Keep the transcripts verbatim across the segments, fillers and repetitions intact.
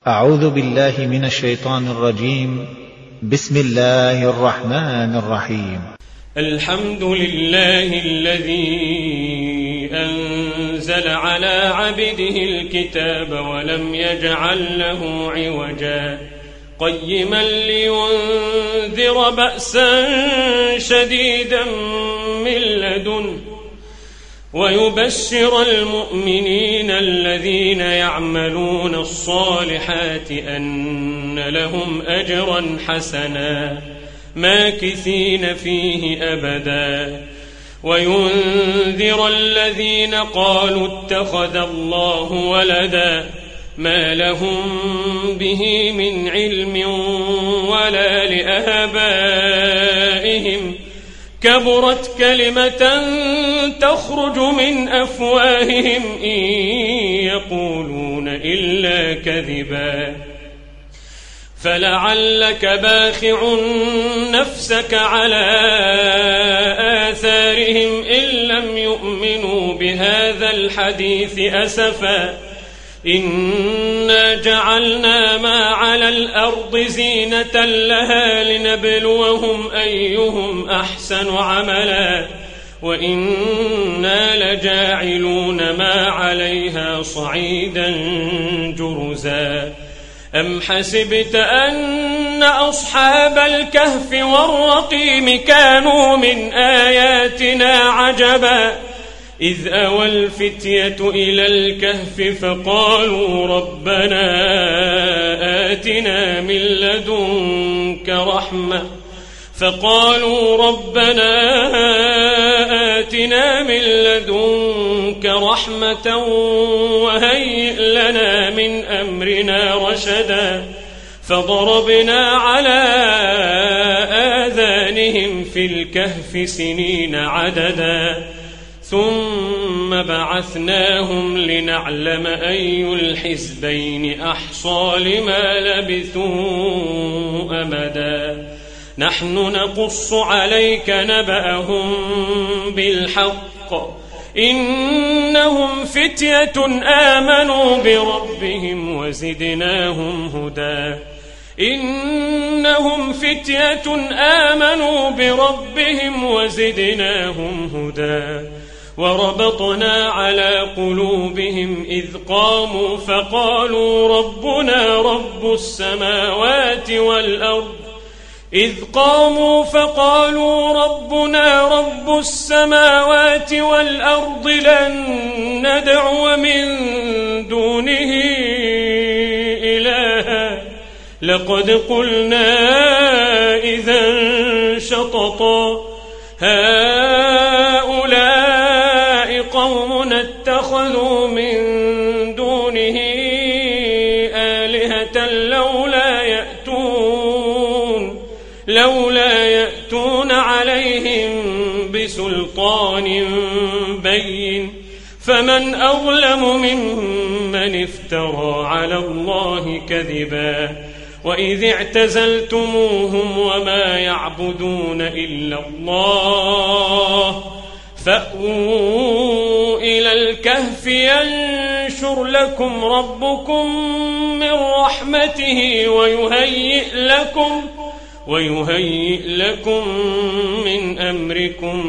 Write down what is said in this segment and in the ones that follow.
أعوذ بالله من الشيطان الرجيم. بسم الله الرحمن الرحيم. الحمد لله الذي أنزل على عبده الكتاب ولم يجعل له عوجا قيما لينذر بأسا شديدا من لدنه ويبشر المؤمنين الذين يعملون الصالحات أن لهم أجرا حسنا ماكثين فيه أبدا وينذر الذين قالوا اتخذ الله ولدا ما لهم به من علم ولا لآبائهم كبرت كلمة تخرج من أفواههم إن يقولون إلا كذبا فلعلك باخع نفسك على آثارهم إن لم يؤمنوا بهذا الحديث أسفا إنا جعلنا ما على الأرض زينة لها لنبلوهم أيهم أحسن عملا وإنا لجاعلون ما عليها صعيدا جرزا أم حسبت أن أصحاب الكهف والرقيم كانوا من آياتنا عجبا إذ أوى الفتية إلى الكهف فقالوا ربنا آتنا من لدنك رحمة فقالوا ربنا آتنا من لدنك رحمة وهيئ لنا من أمرنا رشدا فضربنا على آذانهم في الكهف سنين عددا ثم بعثناهم لنعلم أي الحزبين أحصى لما لبثوا أمدا نحن نقص عليك نبأهم بالحق إنهم فتية آمنوا بربهم وزدناهم هدى إنهم فتية آمنوا بربهم وزدناهم هدى وربطنا على قلوبهم إذ قاموا فقالوا ربنا رب السماوات والأرض إذ قاموا فقالوا ربنا رب السماوات والأرض لن ندعو من دونه إلها لقد قلنا إذا شططا هؤلاء قوم اتخذوا من دونه آلهة لولا يأتون لولا يأتون عليهم بسلطان بين فمن أظلم ممن افترى على الله كذبا وإذ اعتزلتموهم وما يعبدون إلا الله فأووا إلى الكهف ينشر لكم ربكم من رحمته ويهيئ لكم ويهيئ لكم من أمركم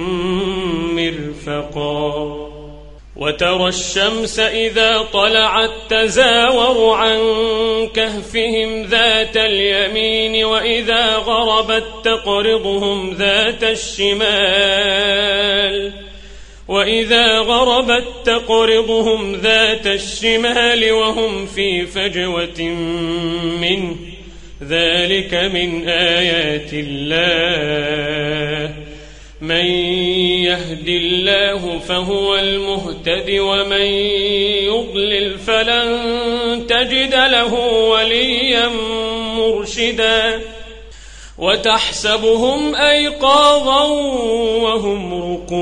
مرفقا وترى الشمس إذا طلعت تزاور عن كهفهم ذات اليمين وإذا غربت تقرضهم ذات الشمال وإذا غربت تقرضهم ذات الشمال وهم في فجوة منه ذلك من آيات الله من يهد الله فهو المهتد ومن يضلل فلن تجد له وليا مرشدا وتحسبهم أيقاظا وهم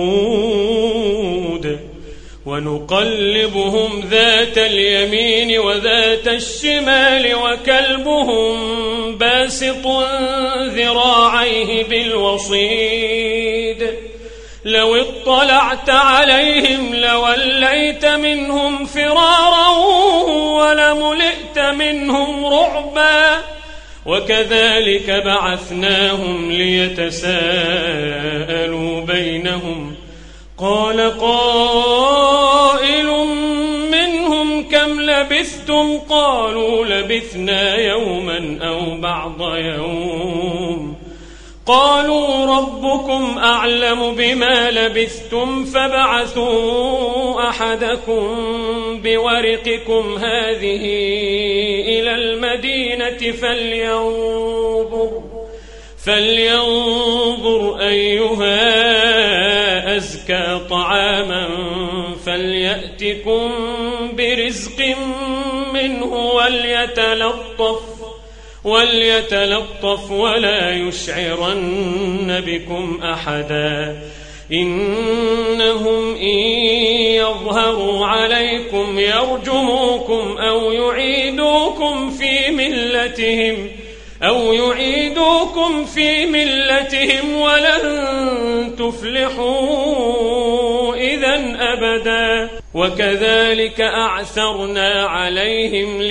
رقود ونقلبهم ذات اليمين وذات الشمال وكلبهم باسط ذراعيه بالوصيد لو اطلعت عليهم لوليت منهم فرارا ولملئت منهم رعبا وكذلك بعثناهم ليتساءلوا بينهم قال قائل منهم كم لبثتم قالوا لبثنا يوما أو بعض يوم قالوا ربكم أعلم بما لبثتم فابعثوا أحدكم بورقكم هذه إلى المدينة فلينظر, فلينظر أيها أزكى طعاما فليأتكم برزق منه وليتلطف وليتلطف ولا يشعرن بكم أحدا إنهم إن يظهروا عليكم يرجموكم أو يعيدوكم في ملتهم أو يعيدوكم في ملتهم ولن تفلحوا إذن أبدا وكذلك أعثرنا عليهم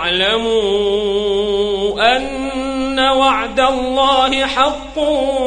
ليعلموا أن وعد الله حق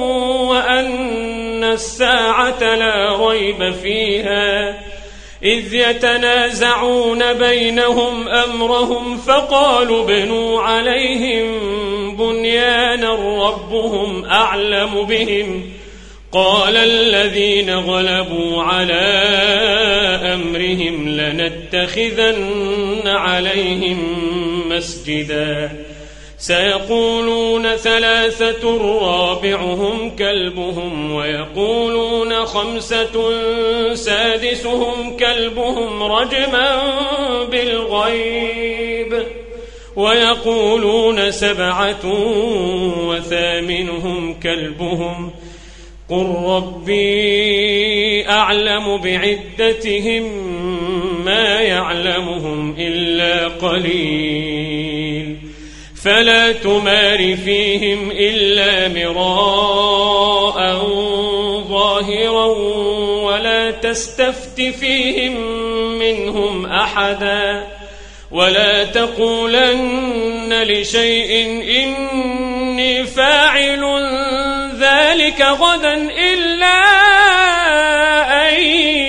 وأن الساعة لا ريب فيها إذ يتنازعون بينهم أمرهم فقالوا ابنوا عليهم بنيانا ربهم أعلم بهم قال الذين غلبوا على أمرهم لنتخذن عليهم مسجدا سيقولون ثلاثة رابعهم كلبهم ويقولون خمسة سادسهم كلبهم رجما بالغيب ويقولون سبعة وثامنهم كلبهم قل ربي أعلم بعدتهم ما يعلمهم إلا قليل فلا تمار فيهم إلا مراء ظاهرا ولا تستفت فيهم منهم أحدا ولا تقولن لشيء إني فاعل ذلك غدا إلا أن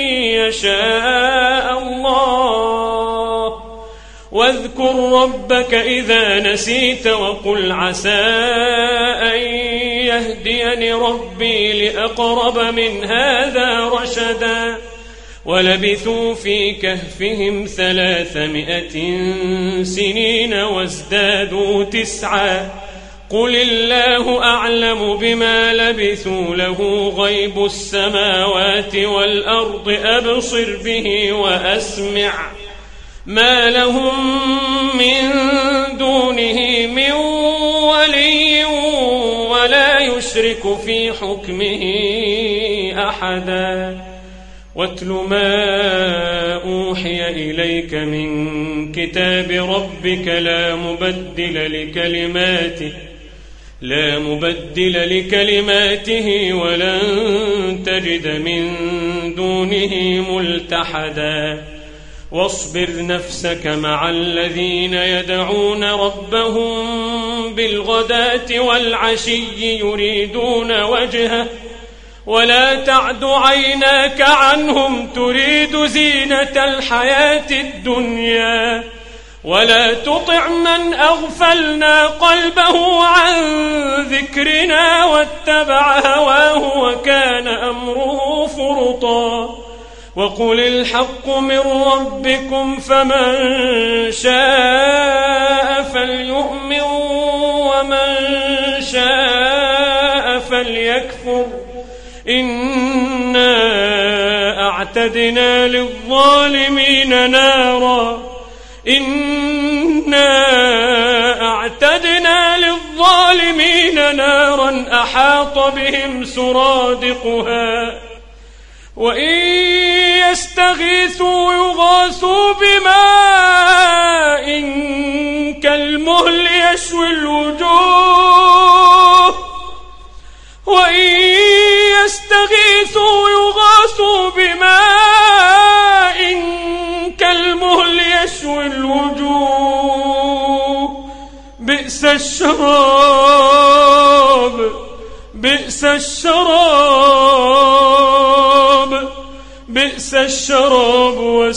يشاء الله واذكر ربك إذا نسيت وقل عسى أن يهديني ربي لأقرب من هذا رشدا ولبثوا في كهفهم ثلاثمائة سنين وازدادوا تسعا قل الله أعلم بما لبثوا له غيب السماوات والأرض أبصر به وأسمع ما لهم من دونه من ولي ولا يشرك في حكمه أحدا واتل ما أوحي إليك من كتاب ربك لا مبدل لكلماته لا مبدل لكلماته ولن تجد من دونه ملتحدا واصبر نفسك مع الذين يدعون ربهم بالغداة والعشي يريدون وجهه ولا تعد عيناك عنهم تريد زينة الحياة الدنيا ولا تطع من أغفلنا قلبه عن ذكرنا واتبع هواه وكان أمره فرطا وقل الحق من ربكم فمن شاء فليؤمن ومن شاء فليكفر إنا أعتدنا للظالمين نارا إنا أعتدنا للظالمين نارا أحاط بهم سرادقها وإن يستغيثوا يغاثوا بماء كالمهل يشوي الوجوه وإن يستغيثوا يغاثوا الوجوه بئس الشراب بئس الشراب بئس الشراب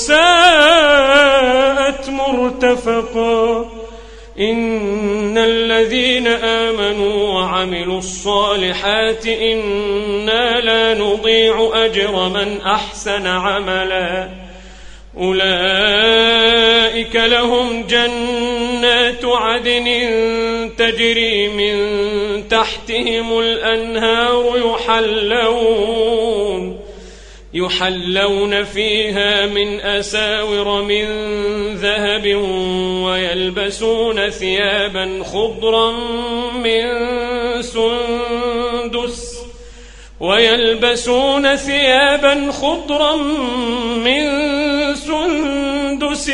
وساءت مرتفقا إن الذين آمنوا وعملوا الصالحات إنا لا نضيع أجر من أحسن عملا أولئك لهم جنات عدن تجري من تحتهم الأنهار يحلون يحلون فيها من أساور من ذهب ويلبسون ثيابا خضرا من سندس ويلبسون ثيابا خضرا من سندس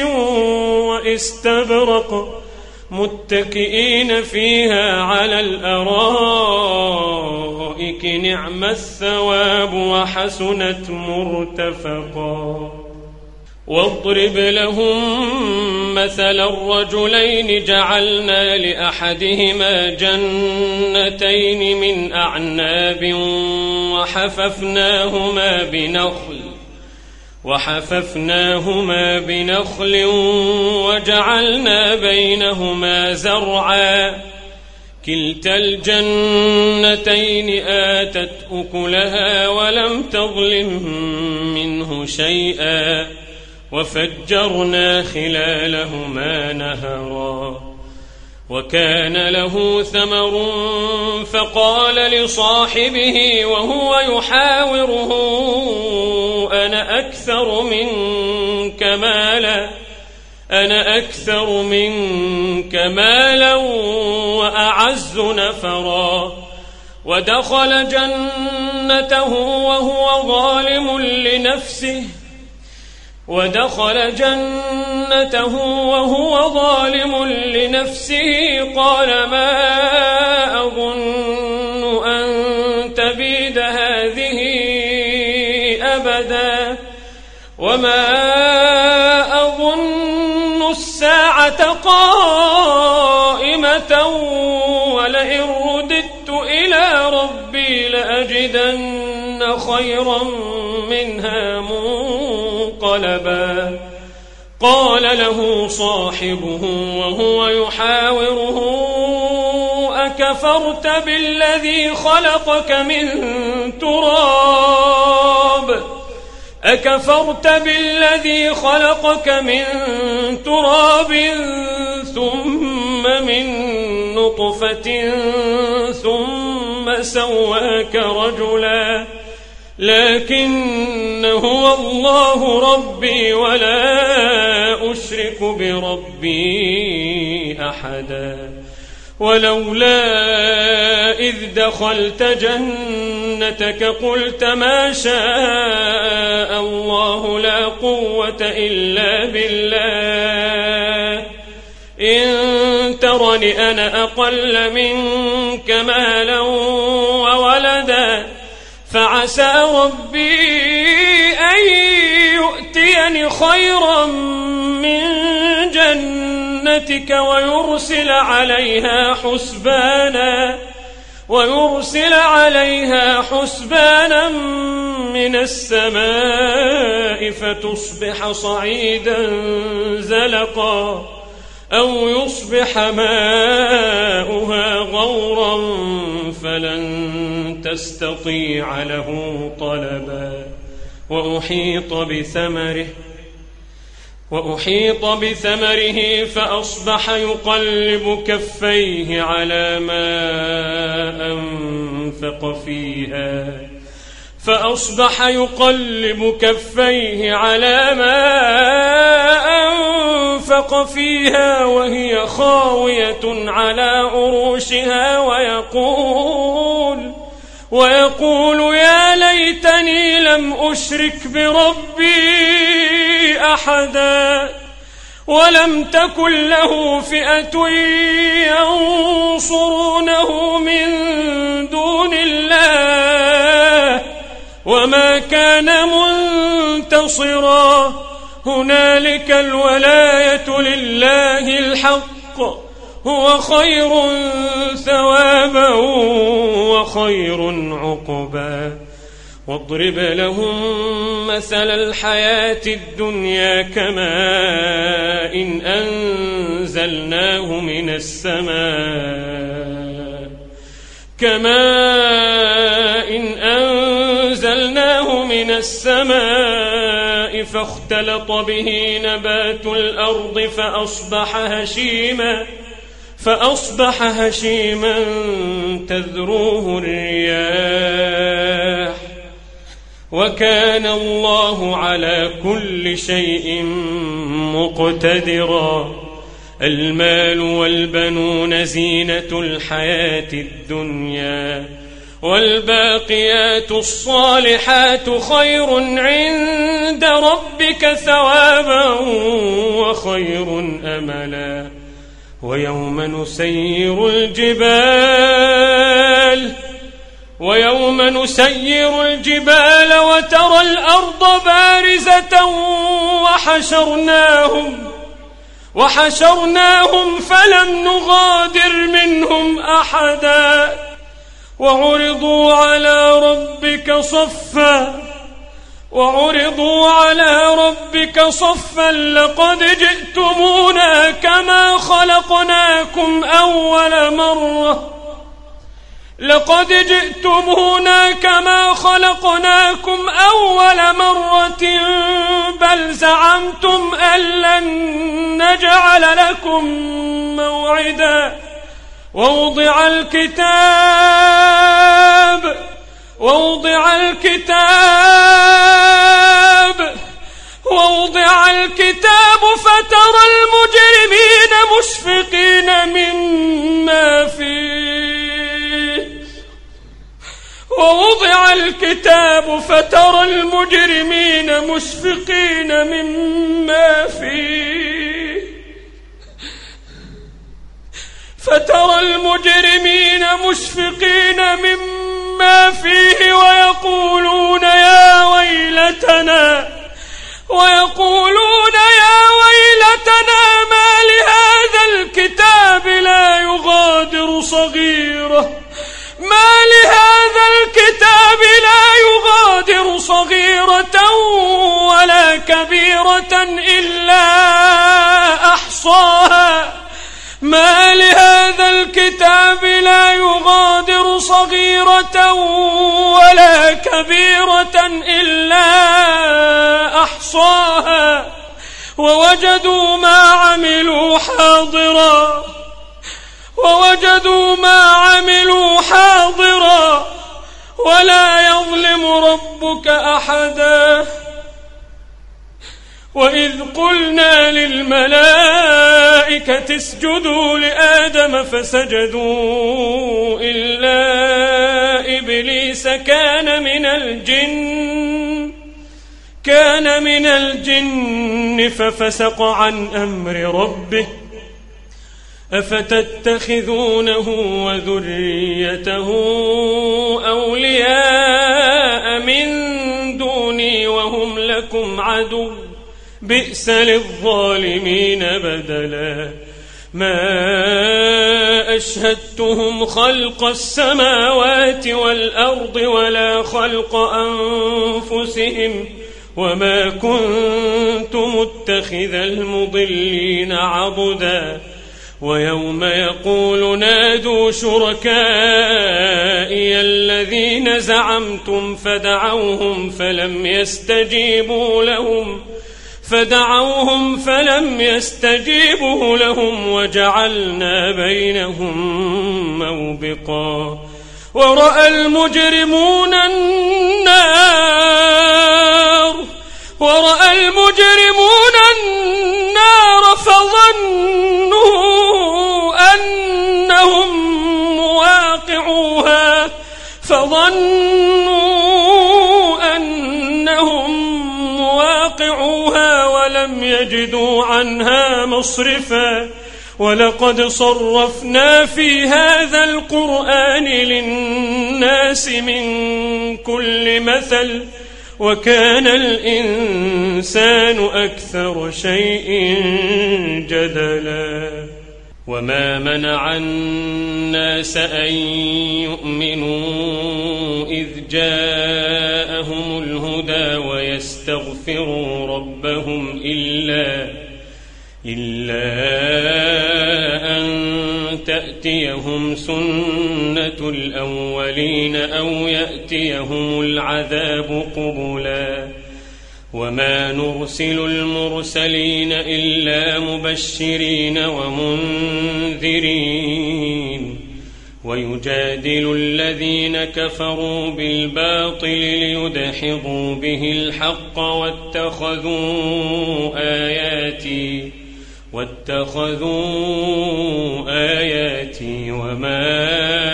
واستبرق متكئين فيها على الأرائك نعم الثواب وحسنت مرتفقا واضرب لهم مثل الرجلين جعلنا لأحدهما جنتين من أعناب وحففناهما بنخل وحففناهما بنخل وجعلنا بينهما زرعا كلتا الجنتين آتت أكلها ولم تظلم منه شيئا وفجرنا خلالهما نهرا وكان له ثمر فقال لصاحبه وهو يحاوره أنا أكثر منك مالا أنا أكثر منك مالا وأعز نفرا ودخل جنته وهو ظالم لنفسه ودخل جنته وهو ظالم لنفسه قال ما أظن أن تبيد هذه أبدا وما أظن الساعة قائمة ولئن رددت إلى ربي لأجدن خيرا منها منقلبا قال له صاحبه وهو يحاوره أكفرت بالذي خلقك من تراب أكفرت بالذي خلقك من تراب ثم من نطفة ثم سواك رجلا لكن هو الله ربي ولا أشرك بربي أحدا ولولا إذ دخلت جنتك قلت ما شاء الله لا قوة إلا بالله إن ترني أنا أقل منك مالا وولدا فعسى ربي أن يؤتيني خيرا من جنتك ويرسل عليها حسبانا ويرسل عليها حسبانا من السماء فتصبح صعيدا زلقا أو يصبح ماؤها غورا فلن تستطيع له طلبا وأحيط بثمره وأحيط بثمره فأصبح يقلب كفيه على ما أنفق فيها فأصبح يقلب كفيه على ما أنفق فيها وهي خاوية على عروشها ويقول ويقول يا ليتني لم أشرك بربي أحدا ولم تكن له فئة ينصرونه من دون الله وما كان منتصرا هنالك الولاية لله الحق هو خير ثوابا وخير عقبا واضرب لهم مثل الحياة الدنيا كماء إن أنزلناه من السماء كماء إن أنزلناه من السماء فاختلط به نبات الأرض فأصبح هشيما فأصبح هشيما تذروه الرياح وكان الله على كل شيء مقتدرا المال والبنون زينة الحياة الدنيا والباقيات الصالحات خير عند ربك ثوابا وخير أملا ويوم نسير الجبال ويوم نسير الجبال وترى الأرض بارزة وحشرناهم وحشرناهم فلم نغادر منهم أحدا وعرضوا على ربك صفا وعرضوا على ربك صفا لقد جئتمونا كما خلقناكم أول مرة لقد جئتمونا كما خلقناكم أول مرة بل زعمتم أن لن نجعل لكم موعدا ووضع الكتاب ووضع الكتاب ووضع الكتاب فترى المجرمين مشفقين مما فيه ووضع الكتاب فترى المجرمين مشفقين مما فيه فترى المجرمين مشفقين مما فيه ويقولون يا ويلتنا ويقولون يا ويلتنا ما لهذا الكتاب لا يغادر صغيرة ما لهذا الكتاب لا يغادر صغيرة ولا كبيرة إلا أحصاها ما لهذا الكتاب لا يغادر صغيرة ولا كبيرة إلا أحصاها ووجدوا ما عملوا حاضرا ووجدوا ما عملوا حاضرا ولا يظلم ربك أحدا وإذ قلنا للملائكة اسجدوا لآدم فسجدوا إلا إبليس كان من الجن كان من الجن ففسق عن أمر ربه أفتتخذونه وذريته أولياء من دوني وهم لكم عدو بئس للظالمين بدلا ما أشهدتهم خلق السماوات والأرض ولا خلق أنفسهم وما كنت متخذ المضلين عضدا ويوم يقول نادوا شركائي الذين زعمتم فدعوهم فلم يستجيبوا لهم فدعوهم فلم يستجيبوا لهم وجعلنا بينهم موبقا ورأى المجرمون النار ورأى المجرمون النار فظنوا أنهم مواقعوها فظنوا أنهم مواقعوها ولم يجدوا عنها مصرفا ولقد صرفنا في هذا القرآن للناس من كل مثل وكان الإنسان أكثر شيء جدلا وما منع الناس أن يؤمنوا إذ جاءهم الهدى ويستغفروا ربهم إلا إلا أن تأتيهم سنة الأولين أو يأتيهم العذاب قبلا وما نرسل المرسلين إلا مبشرين ومنذرين ويجادل الذين كفروا بالباطل ليدحضوا به الحق واتخذوا آياتي واتخذوا آياتي وما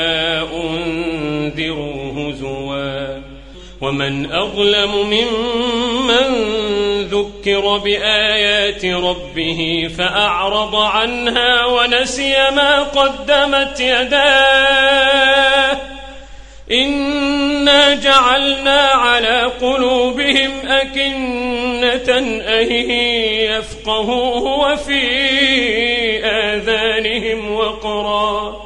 أنذروا هزوا ومن أظلم ممن ذكر بآيات ربه فأعرض عنها ونسي ما قدمت يداه إنا جعلنا على قلوبهم أكنة أن يفقهوه وفي آذانهم وقرا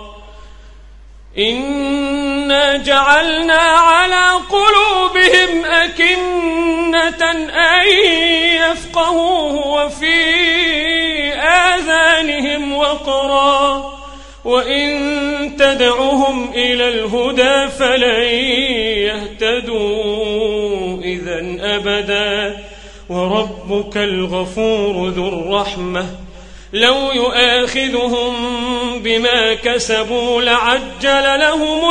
إنا جعلنا على قلوبهم أكنة أن يفقهوه وفي آذانهم وقرا وإن تدعهم إلى الهدى فلن يهتدوا إذن أبدا وربك الغفور ذو الرحمة لو يؤاخذهم بما كسبوا لعجل لهم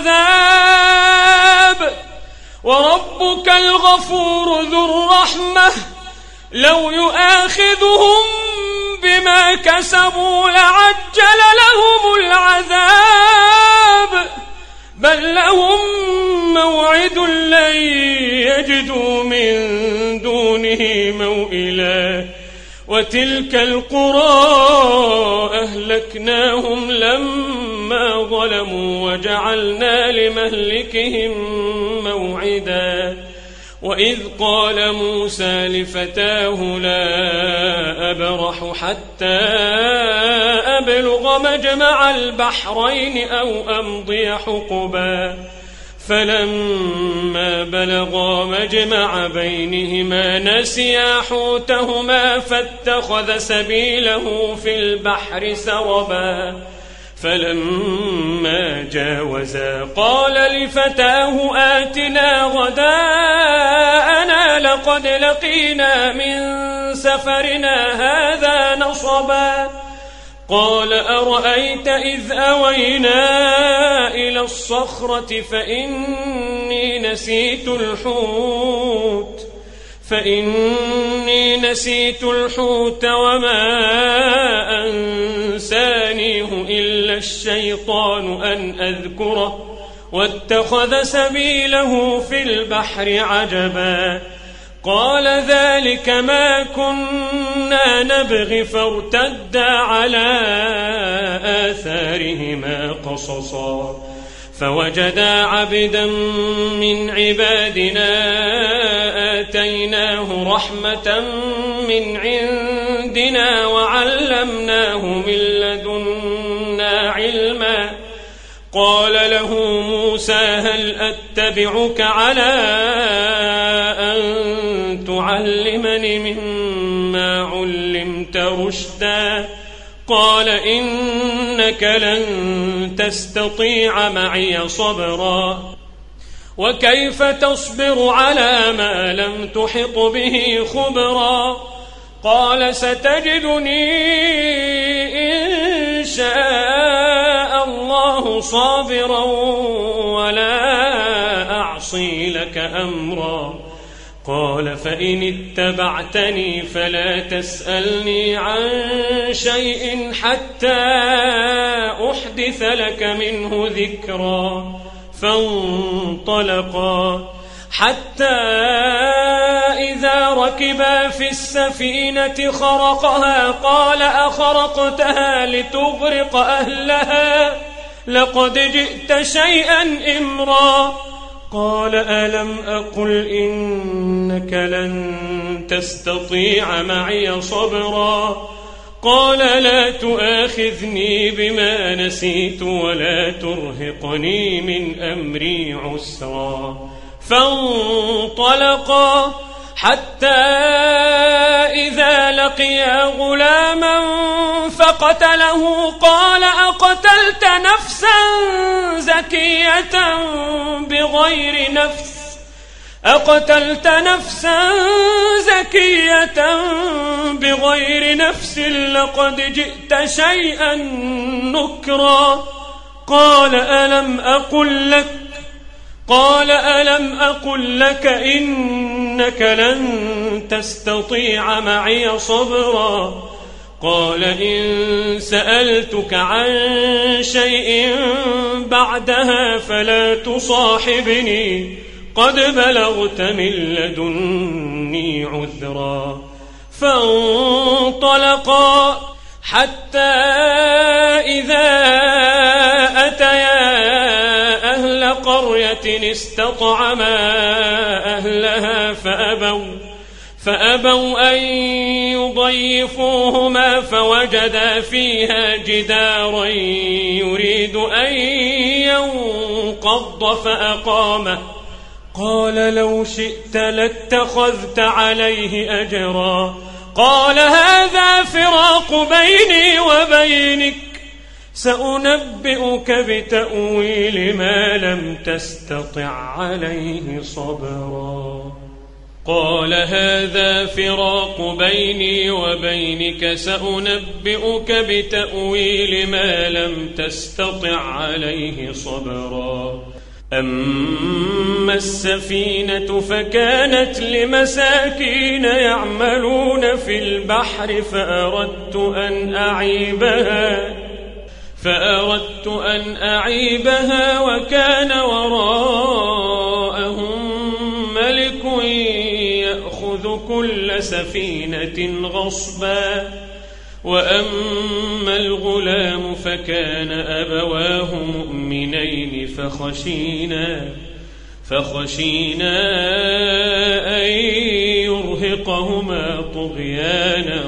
العذاب وربك الغفور ذو الرحمة لو يؤاخذهم بما كسبوا لعجل لهم العذاب بل لهم موعد لن يجدوا من دونه موئلا وتلك القرى أهلكناهم لما ظلموا وجعلنا لمهلكهم موعدا وإذ قال موسى لفتاه لا أبرح حتى أبلغ مجمع البحرين أو أمضي حقبا فلما بلغا مجمع بينهما نسيا حوتهما فاتخذ سبيله في البحر سربا فلما جاوزا قال لفتاه آتنا غداءنا لقد لقينا من سفرنا هذا نصبا قال أرأيت إذ أوينا إلى الصخرة فإني نسيت الحوت فإني نسيت الحوت وما أنسانيه إلا الشيطان أن أذكره واتخذ سبيله في البحر عجبا قال ذلك ما كنا نبغي فارتدا على آثارهما قصصا فوجدا عبدا من عبادنا آتيناه رحمة من عندنا وعلمناه من لدنا علما قال له موسى هل أتبعك على أن تعلمني مما علمت رشدا قال إنك لن تستطيع معي صبرا وكيف تصبر على ما لم تحط به خبرا قال ستجدني إن شاء الله صابرا ولا أعصي لك أمرا قال فإن اتبعتني فلا تسألني عن شيء حتى أحدث لك منه ذكرا فانطلقا حتى إذا ركبا في السفينة خرقها قال أخرقتها لتغرق أهلها لقد جئت شيئا إمرا قال ألم أقل إنك لن تستطيع معي صبرا قال لا تؤاخذني بما نسيت ولا ترهقني من أمري عسرا فانطلقا حتى إذا لقيا غلاما فقتله قال أقتلت نفسا زكية بغير نفس أقتلت نفسا زكية بغير نفس لقد جئت شيئا نكرا قال ألم أقل لك قال ألم أقل لك إنك لن تستطيع معي صبرا قال إن سألتك عن شيء بعدها فلا تصاحبني قد بلغت من لدني عذرا فانطلقا حتى إذا أتيا أهل قرية استطعما أهلها فأبوا فأبوا أن يضيفوهما فوجدا فيها جدارا يريد أن ينقض فأقامه قال لو شئت لاتخذت عليه أجرا قال هذا فراق بيني وبينك سأنبئك بتأويل ما لم تستطع عليه صبرا قال هذا فراق بيني وبينك سأنبئك بتأويل ما لم تستطع عليه صبرا أما السفينة فكانت لمساكين يعملون في البحر فأردت أن أعيبها فأردت أن أعيبها وكان وراءهم ملك يأخذ كل سفينة غصبا وأما الغلام فكان أبواه مؤمنين فخشينا فخشينا أن يرهقهما طغيانا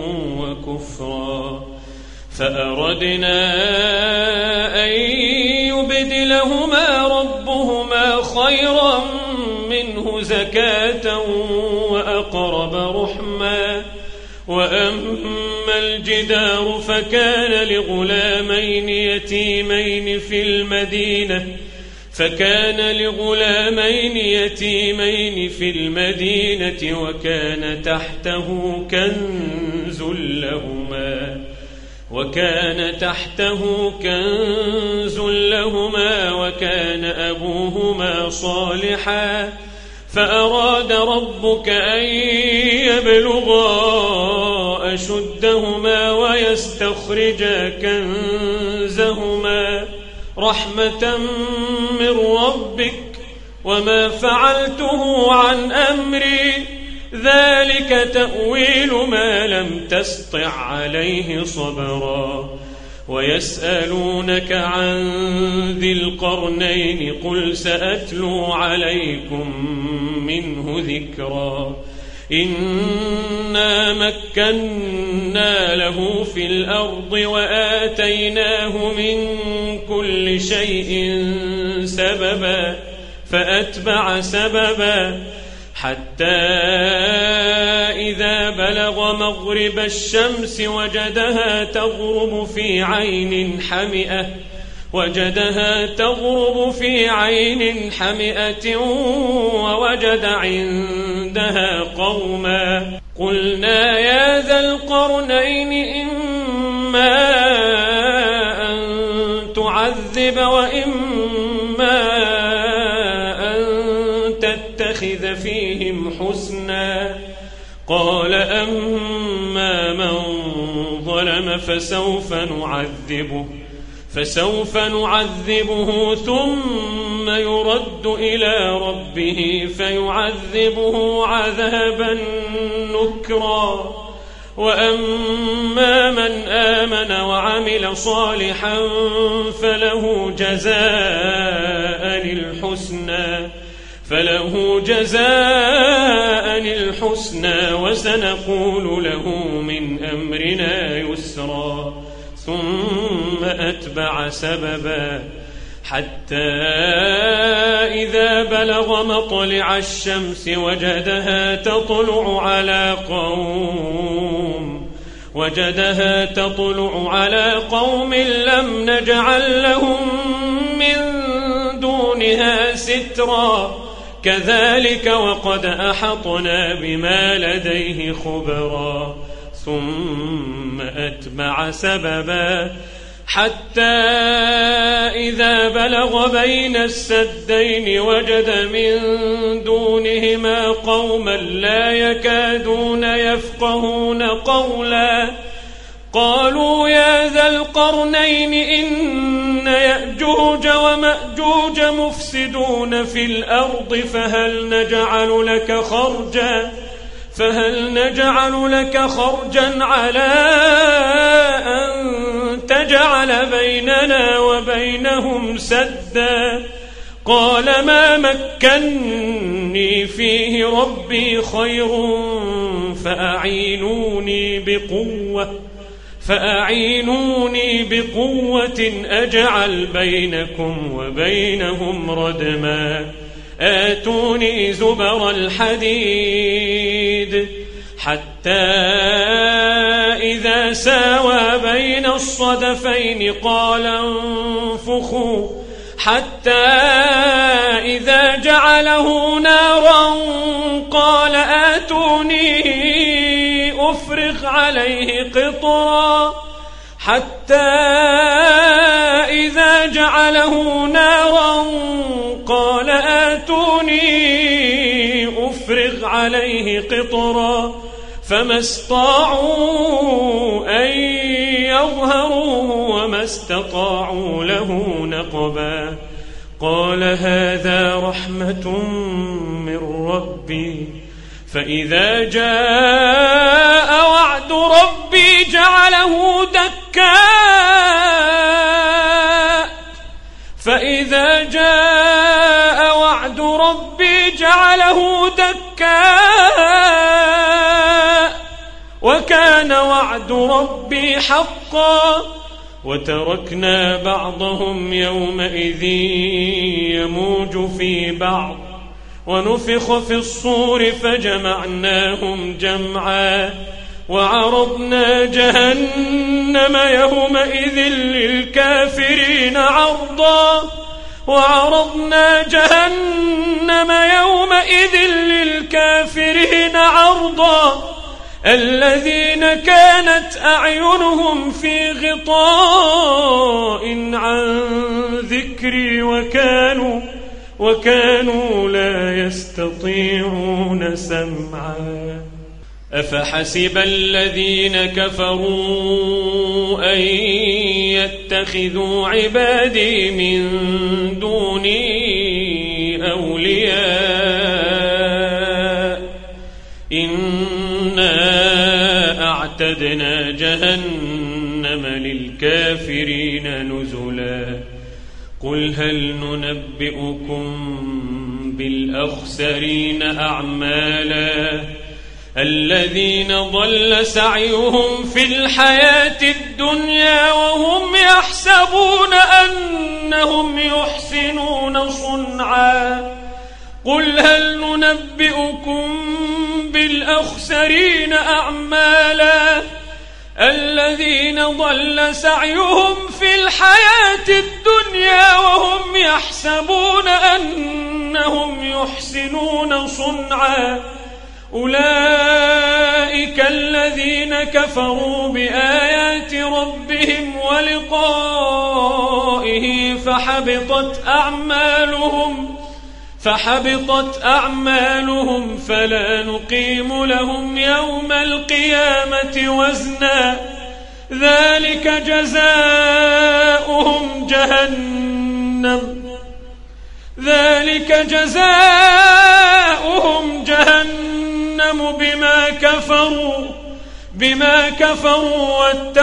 وكفرا فأردنا أن يبدلهما ربهما خيرا منه زكاة وأقرب رحما وأما الجدار فكان لغلامين يتيمين في المدينة فكان لغلامين يتيمين في المدينة وكان تحته كنز لهما وكان تحته كنز لهما وكان أبوهما صالحا فأراد ربك أن يبلغا أشدهما ويستخرجا كنزهما رحمة من ربك وما فعلته عن أمري ذلك تأويل ما لم تسطع عليه صبرا ويسألونك عن ذي القرنين قل سأتلو عليكم منه ذكرا إنا مكنا له في الأرض وآتيناه من كل شيء سببا فأتبع سببا حتى إذا بلغ مغرب الشمس وجدها تغرب في عين حمئة وجدها تغرب في عين حمئة ووجد عندها قوما قلنا يا ذا القرنين إما أن تعذب وإما أن تتخذ فيهم حسنا قال أما من ظلم فسوف نعذبه فسوف نعذبه ثم يرد إلى ربه فيعذبه عذابا نكرا وأما من آمن وعمل صالحا فله جزاء الحسنى فله جزاء الحسنى وسنقول له من أمرنا يسرا ثم أتبع سببا حتى إذا بلغ مطلع الشمس وجدها تطلع على قوم وجدها تطلع على قوم لم نجعل لهم من دونها سترا كذلك وقد أحطنا بما لديه خبرا ثم أتبع سببا حتى إذا بلغ بين السدين وجد من دونهما قوما لا يكادون يفقهون قولا قالوا يا ذا القرنين إن يأجوج ومأجوج مفسدون في الأرض فهل نجعل لك خرجا فهل نجعل لك خرجا على أن تجعل بيننا وبينهم سدا قال ما مكني فيه ربي خير فأعينوني بقوة فأعينوني بقوة أجعل بينكم وبينهم ردما آتوني زبر الحديد حتى إذا ساوى بين الصدفين قال انفخوا حتى إذا جعله نارا قال آتوني أفرغ عليه قطرا حتى إذا جعله نارا قال آتوني أفرغ عليه قطرا فما استطاعوا أن يظهروه وما استطاعوا له نقبا قال هذا رحمة من ربي فإذا جاء وعد ربي جعله دكاء فإذا جاء وعد ربي جعله دكاء وكان وعد ربي حقا وتركنا بعضهم يومئذ يموج في بعض ونفخ في الصور فجمعناهم جمعا وعرضنا جهنم يومئذ للكافرين عرضا وعرضنا جهنم يومئذ للكافرين عرضا الذين كانت أعينهم في غطاء عن ذكري وكانوا وكانوا لا يستطيعون سمعا أفحسب الذين كفروا أن يتخذوا عبادي من دوني أولياء إنا أعتدنا جهنم للكافرين نزلا قل هل ننبئكم بالأخسرين أعمالا الذين ضل سعيهم في الحياة الدنيا وهم يحسبون أنهم يحسنون صنعا قل هل ننبئكم بالأخسرين أعمالا الذين ضل سعيهم في الحياة الدنيا وهم يحسبون أنهم يحسنون صنعا أولئك الذين كفروا بآيات ربهم ولقائه فحبطت أعمالهم فحبطت أعمالهم فلا نقيم لهم يوم القيامة وزنا ذلك جزاؤهم جهنم ذلك جزاؤهم جهنم بما كفروا بما كفروا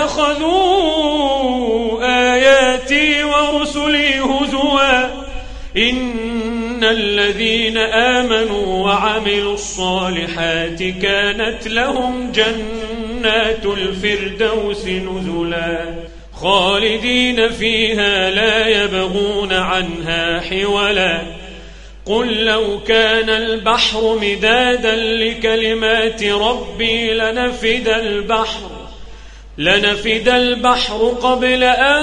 واتخذوا آياتي ورسلي هزوا إن الذين آمنوا وعملوا الصالحات كانت لهم جنات الفردوس نزلا خالدين فيها لا يبغون عنها حولا قل لو كان البحر مدادا لكلمات ربي لنفد البحر لنفد البحر قبل أن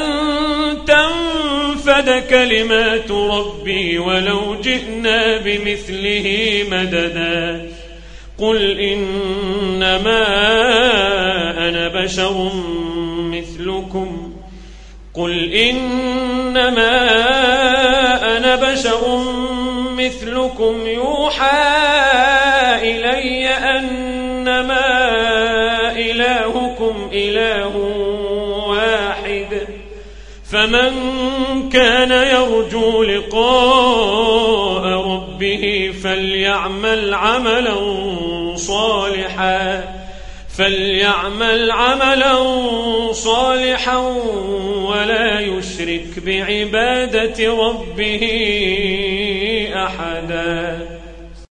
تنفد كلمات ربي ولو جئنا بمثله مددا قل إنما أنا بشر مثلكم قل إنما أنا بشر مثلكم يوحى إلي أنما إلهكم إله واحد فمن كان يرجو لقاء ربه فليعمل عملا صالحا فليعمل عملا صالحا ولا يشرك بعبادة ربه أحدا.